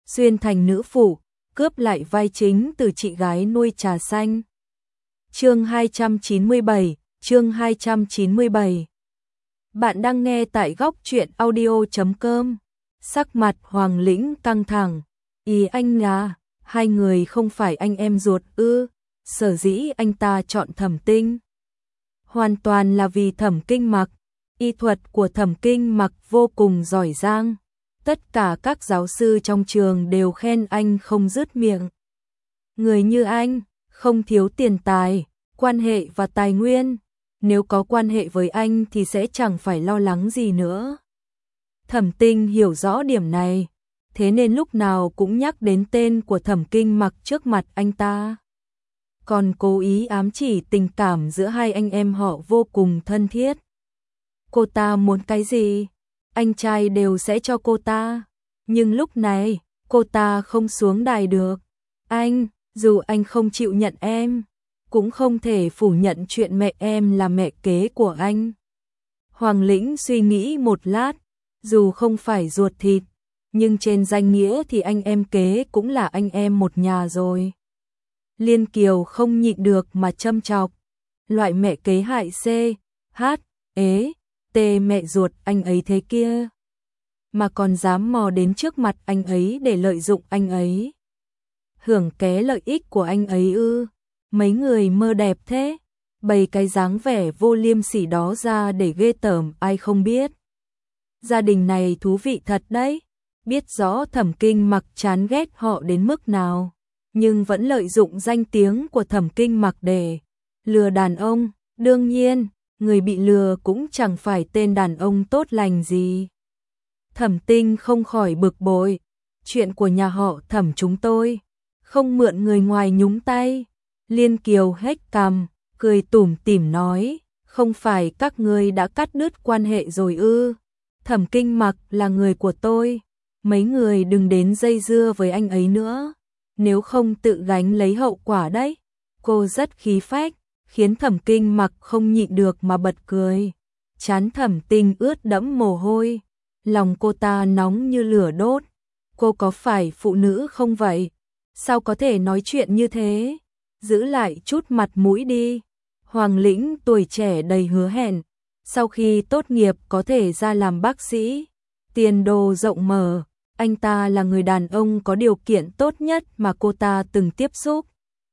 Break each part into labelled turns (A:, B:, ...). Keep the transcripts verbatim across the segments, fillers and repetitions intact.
A: xuyên thành nữ phụ, cướp lại vai chính từ chị gái nuôi trà xanh. Chương hai trăm chín mươi bảy, chương hai trăm chín mươi bảy. Bạn đang nghe tại góc truyện audio chấm com. Sắc mặt Hoàng Lĩnh căng thẳng. Ý anh à, hai người không phải anh em ruột ư? Sở dĩ anh ta chọn Thẩm Tinh hoàn toàn là vì Thẩm Kinh Mặc. Y thuật của Thẩm Kinh Mặc vô cùng giỏi giang. Tất cả các giáo sư trong trường đều khen anh không dứt miệng. Người như anh, không thiếu tiền tài, quan hệ và tài nguyên. Nếu có quan hệ với anh thì sẽ chẳng phải lo lắng gì nữa. Thẩm Tinh hiểu rõ điểm này, thế nên lúc nào cũng nhắc đến tên của Thẩm Kinh Mặc trước mặt anh ta. Còn cố ý ám chỉ tình cảm giữa hai anh em họ vô cùng thân thiết. Cô ta muốn cái gì, anh trai đều sẽ cho cô ta. Nhưng lúc này, cô ta không xuống đài được. Anh, dù anh không chịu nhận em, cũng không thể phủ nhận chuyện mẹ em là mẹ kế của anh. Hoàng Lĩnh suy nghĩ một lát, dù không phải ruột thịt, nhưng trên danh nghĩa thì anh em kế cũng là anh em một nhà rồi. Liên Kiều không nhịn được mà châm chọc. Loại mẹ kế hại C, H, ế, T mẹ ruột anh ấy thế kia. Mà còn dám mò đến trước mặt anh ấy để lợi dụng anh ấy. Hưởng ké lợi ích của anh ấy ư? Mấy người mơ đẹp thế, bày cái dáng vẻ vô liêm sỉ đó ra để ghê tởm ai không biết. Gia đình này thú vị thật đấy, biết rõ Thẩm Kinh Mặc chán ghét họ đến mức nào, nhưng vẫn lợi dụng danh tiếng của Thẩm Kinh Mặc để lừa đàn ông. Đương nhiên, người bị lừa cũng chẳng phải tên đàn ông tốt lành gì. Thẩm Tinh không khỏi bực bội, chuyện của nhà họ Thẩm chúng tôi, không mượn người ngoài nhúng tay. Liên Kiều hét cằm, cười tủm tỉm nói, không phải các ngươi đã cắt đứt quan hệ rồi ư? Thẩm Kinh Mặc là người của tôi, mấy người đừng đến dây dưa với anh ấy nữa, nếu không tự gánh lấy hậu quả đấy. Cô rất khí phách, khiến Thẩm Kinh Mặc không nhịn được mà bật cười. Trán Thẩm Tinh ướt đẫm mồ hôi, lòng cô ta nóng như lửa đốt. Cô có phải phụ nữ không vậy? Sao có thể nói chuyện như thế? Giữ lại chút mặt mũi đi. Hoàng Lĩnh tuổi trẻ đầy hứa hẹn, sau khi tốt nghiệp có thể ra làm bác sĩ, tiền đồ rộng mở. Anh ta là người đàn ông có điều kiện tốt nhất mà cô ta từng tiếp xúc.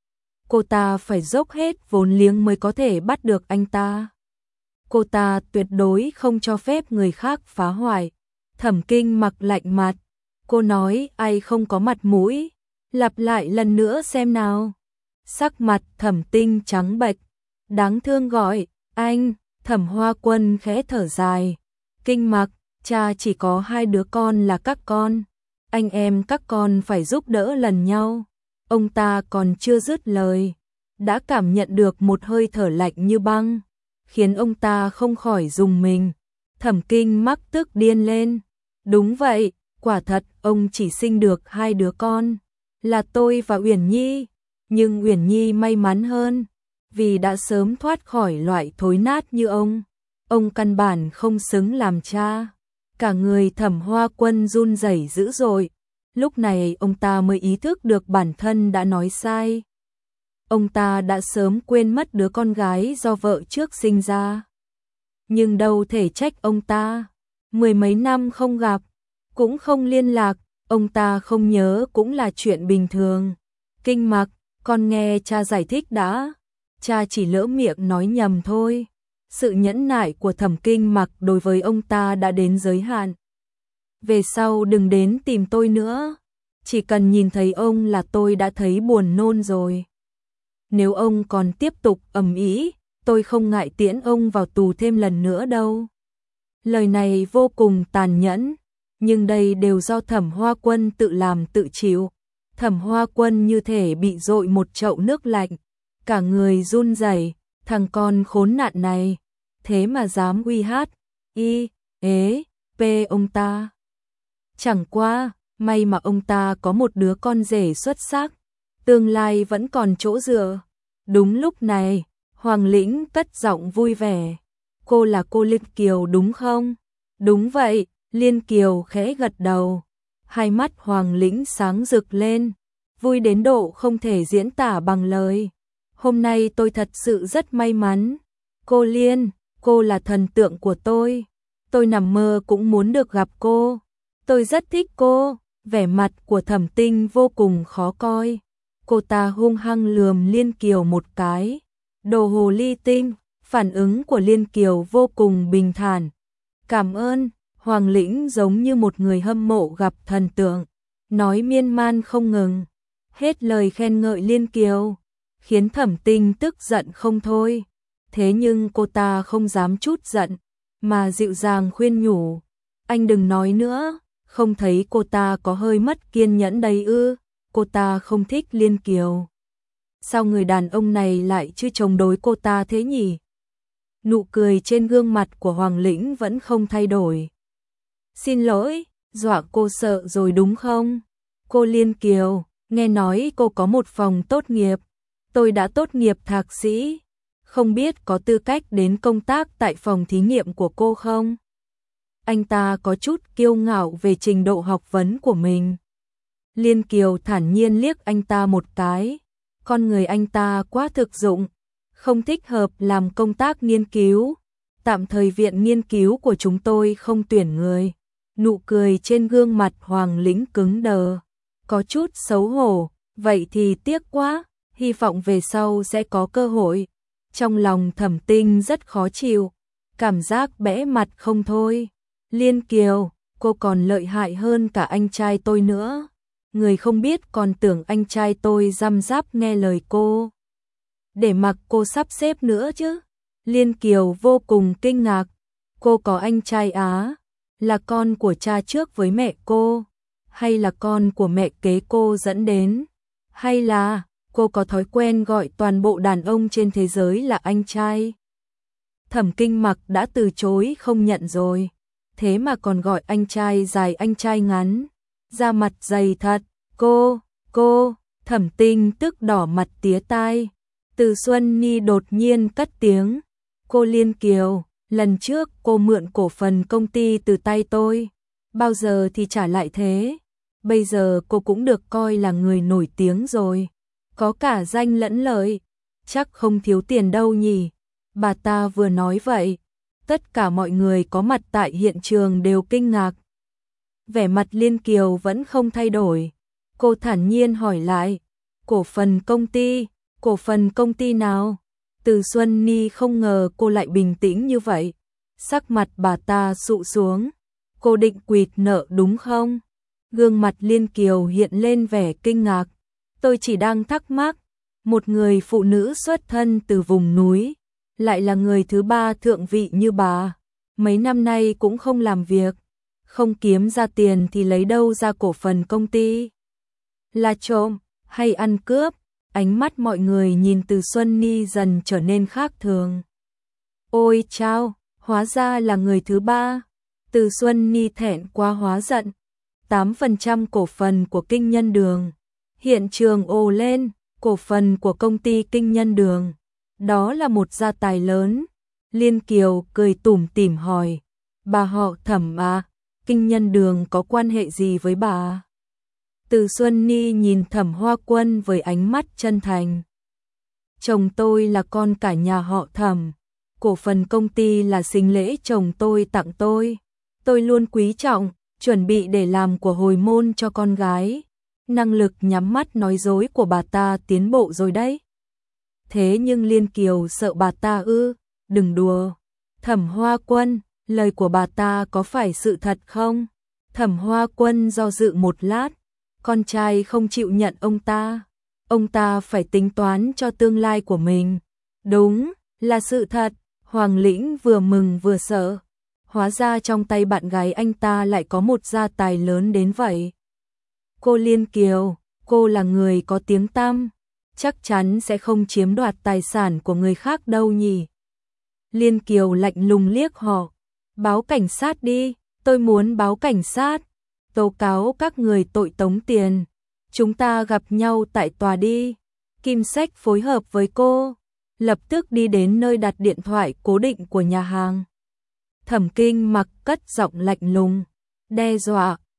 A: Cô ta phải dốc hết vốn liếng mới có thể bắt được anh ta. Cô ta tuyệt đối không cho phép người khác phá hoại. Thẩm Kinh Mặc lạnh mặt. Cô nói ai không có mặt mũi? Lặp lại lần nữa xem nào. Sắc mặt Thẩm Tinh trắng bệch. Đáng thương gọi, anh. Thẩm Hoa Quân khẽ thở dài. Kinh Mặc, cha chỉ có hai đứa con là các con. Anh em các con phải giúp đỡ lần nhau. Ông ta còn chưa dứt lời, đã cảm nhận được một hơi thở lạnh như băng, khiến ông ta không khỏi rùng mình. Thẩm Kinh Mặc tức điên lên. Đúng vậy, quả thật ông chỉ sinh được hai đứa con, là tôi và Uyển Nhi. Nhưng Uyển Nhi may mắn hơn, vì đã sớm thoát khỏi loại thối nát như ông. Ông căn bản không xứng làm cha. Cả người Thẩm Hoa Quân run rẩy dữ dội. Lúc này ông ta mới ý thức được bản thân đã nói sai. Ông ta đã sớm quên mất đứa con gái do vợ trước sinh ra. Nhưng đâu thể trách ông ta. Mười mấy năm không gặp, cũng không liên lạc, ông ta không nhớ cũng là chuyện bình thường. Kinh Mặc, con nghe cha giải thích đã. Cha chỉ lỡ miệng nói nhầm thôi. Sự nhẫn nại của Thẩm Kinh Mặc đối với ông ta đã đến giới hạn. Về sau đừng đến tìm tôi nữa. Chỉ cần nhìn thấy ông là tôi đã thấy buồn nôn rồi. Nếu ông còn tiếp tục ầm ĩ, tôi không ngại tiễn ông vào tù thêm lần nữa đâu. Lời này vô cùng tàn nhẫn, nhưng đây đều do Thẩm Hoa Quân tự làm tự chịu. Thẩm Hoa Quân như thể bị dội một chậu nước lạnh, cả người run rẩy. Thằng con khốn nạn này, thế mà dám uy hát, y, ế, p ông ta. Chẳng qua, may mà ông ta có một đứa con rể xuất sắc, tương lai vẫn còn chỗ dựa. Đúng lúc này, Hoàng Lĩnh cất giọng vui vẻ. Cô là cô Liên Kiều đúng không? Đúng vậy, Liên Kiều khẽ gật đầu. Hai mắt Hoàng Lĩnh sáng rực lên, vui đến độ không thể diễn tả bằng lời. Hôm nay tôi thật sự rất may mắn. Cô Liên, cô là thần tượng của tôi. Tôi nằm mơ cũng muốn được gặp cô. Tôi rất thích cô. Vẻ mặt của Thẩm Tinh vô cùng khó coi. Cô ta hung hăng lườm Liên Kiều một cái. Đồ hồ ly tinh. Phản ứng của Liên Kiều vô cùng bình thản. Cảm ơn. Hoàng Lĩnh giống như một người hâm mộ gặp thần tượng, nói miên man không ngừng, hết lời khen ngợi Liên Kiều, khiến Thẩm Tinh tức giận không thôi. Thế nhưng cô ta không dám chút giận, mà dịu dàng khuyên nhủ, anh đừng nói nữa, không thấy cô ta có hơi mất kiên nhẫn đây ư? Cô ta không thích Liên Kiều. Sao người đàn ông này lại chưa chống đối cô ta thế nhỉ? Nụ cười trên gương mặt của Hoàng Lĩnh vẫn không thay đổi. Xin lỗi, dọa cô sợ rồi đúng không? Cô Liên Kiều, nghe nói cô có một phòng tốt nghiệp. Tôi đã tốt nghiệp thạc sĩ, không biết có tư cách đến công tác tại phòng thí nghiệm của cô không? Anh ta có chút kiêu ngạo về trình độ học vấn của mình. Liên Kiều thản nhiên liếc anh ta một cái. Con người anh ta quá thực dụng, không thích hợp làm công tác nghiên cứu. Tạm thời viện nghiên cứu của chúng tôi không tuyển người. Nụ cười trên gương mặt Hoàng Lĩnh cứng đờ, có chút xấu hổ, vậy thì tiếc quá, hy vọng về sau sẽ có cơ hội. Trong lòng Thẩm Tinh rất khó chịu, cảm giác bẽ mặt không thôi. Liên Kiều, cô còn lợi hại hơn cả anh trai tôi nữa. Người không biết còn tưởng anh trai tôi răm rắp nghe lời cô, để mặc cô sắp xếp nữa chứ. Liên Kiều vô cùng kinh ngạc, cô có anh trai á? Là con của cha trước với mẹ cô, hay là con của mẹ kế cô dẫn đến, hay là cô có thói quen gọi toàn bộ đàn ông trên thế giới là anh trai? Thẩm Kinh Mặc đã từ chối không nhận rồi, thế mà còn gọi anh trai dài anh trai ngắn, da mặt dày thật. Cô, cô, Thẩm Tinh tức đỏ mặt tía tai. Từ Xuân Ni đột nhiên cất tiếng, cô Liên Kiều, lần trước cô mượn cổ phần công ty từ tay tôi, bao giờ thì trả lại thế? Bây giờ cô cũng được coi là người nổi tiếng rồi, có cả danh lẫn lợi, chắc không thiếu tiền đâu nhỉ? Bà ta vừa nói vậy, tất cả mọi người có mặt tại hiện trường đều kinh ngạc. Vẻ mặt Liên Kiều vẫn không thay đổi, cô thản nhiên hỏi lại, cổ phần công ty, cổ phần công ty nào? Từ Xuân Ni không ngờ cô lại bình tĩnh như vậy, sắc mặt bà ta sụ xuống, cô định quỵt nợ đúng không? Gương mặt Liên Kiều hiện lên vẻ kinh ngạc, tôi chỉ đang thắc mắc, một người phụ nữ xuất thân từ vùng núi, lại là người thứ ba thượng vị như bà, mấy năm nay cũng không làm việc, không kiếm ra tiền thì lấy đâu ra cổ phần công ty? Là trộm hay ăn cướp? Ánh mắt mọi người nhìn Từ Xuân Ni dần trở nên khác thường. Ôi chao, hóa ra là người thứ ba. Từ Xuân Ni thẹn quá hóa giận. tám phần trăm cổ phần của Kinh Nhân Đường. Hiện trường ồ lên, cổ phần của công ty Kinh Nhân Đường. Đó là một gia tài lớn. Liên Kiều cười tủm tỉm hỏi, bà họ Thẩm à, Kinh Nhân Đường có quan hệ gì với bà? Từ Xuân Ni nhìn Thẩm Hoa Quân với ánh mắt chân thành. Chồng tôi là con cả nhà họ Thẩm, cổ phần công ty là sinh lễ chồng tôi tặng tôi. Tôi luôn quý trọng, chuẩn bị để làm của hồi môn cho con gái. Năng lực nhắm mắt nói dối của bà ta tiến bộ rồi đấy. Thế nhưng Liên Kiều sợ bà ta ư? Đừng đùa. Thẩm Hoa Quân, lời của bà ta có phải sự thật không? Thẩm Hoa Quân do dự một lát. Con trai không chịu nhận ông ta, ông ta phải tính toán cho tương lai của mình. Đúng, là sự thật. Hoàng Lĩnh vừa mừng vừa sợ. Hóa ra trong tay bạn gái anh ta lại có một gia tài lớn đến vậy. Cô Liên Kiều, cô là người có tiếng tăm, chắc chắn sẽ không chiếm đoạt tài sản của người khác đâu nhỉ? Liên Kiều lạnh lùng liếc họ. Báo cảnh sát đi, tôi muốn báo cảnh sát. Tố cáo các người tội tống tiền. Chúng ta gặp nhau tại tòa đi. Kim Sách phối hợp với cô, lập tức đi đến nơi đặt điện thoại cố định của nhà hàng. Thẩm Kinh Mặc cất giọng lạnh lùng, đe dọa,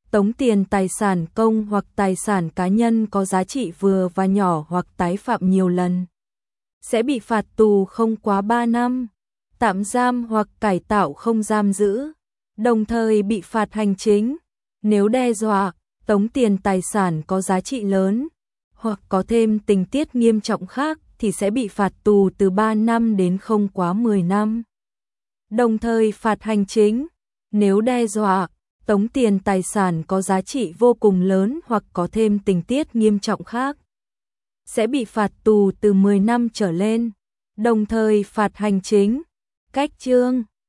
A: tống tiền tài sản công hoặc tài sản cá nhân có giá trị vừa và nhỏ hoặc tái phạm nhiều lần, sẽ bị phạt tù không quá ba năm, tạm giam hoặc cải tạo không giam giữ, đồng thời bị phạt hành chính. Nếu đe dọa, tống tiền tài sản có giá trị lớn, hoặc có thêm tình tiết nghiêm trọng khác thì sẽ bị phạt tù từ ba năm đến không quá mười năm. Đồng thời phạt hành chính, nếu đe dọa, tống tiền tài sản có giá trị vô cùng lớn hoặc có thêm tình tiết nghiêm trọng khác, sẽ bị phạt tù từ mười năm trở lên. Đồng thời phạt hành chính. Cách chương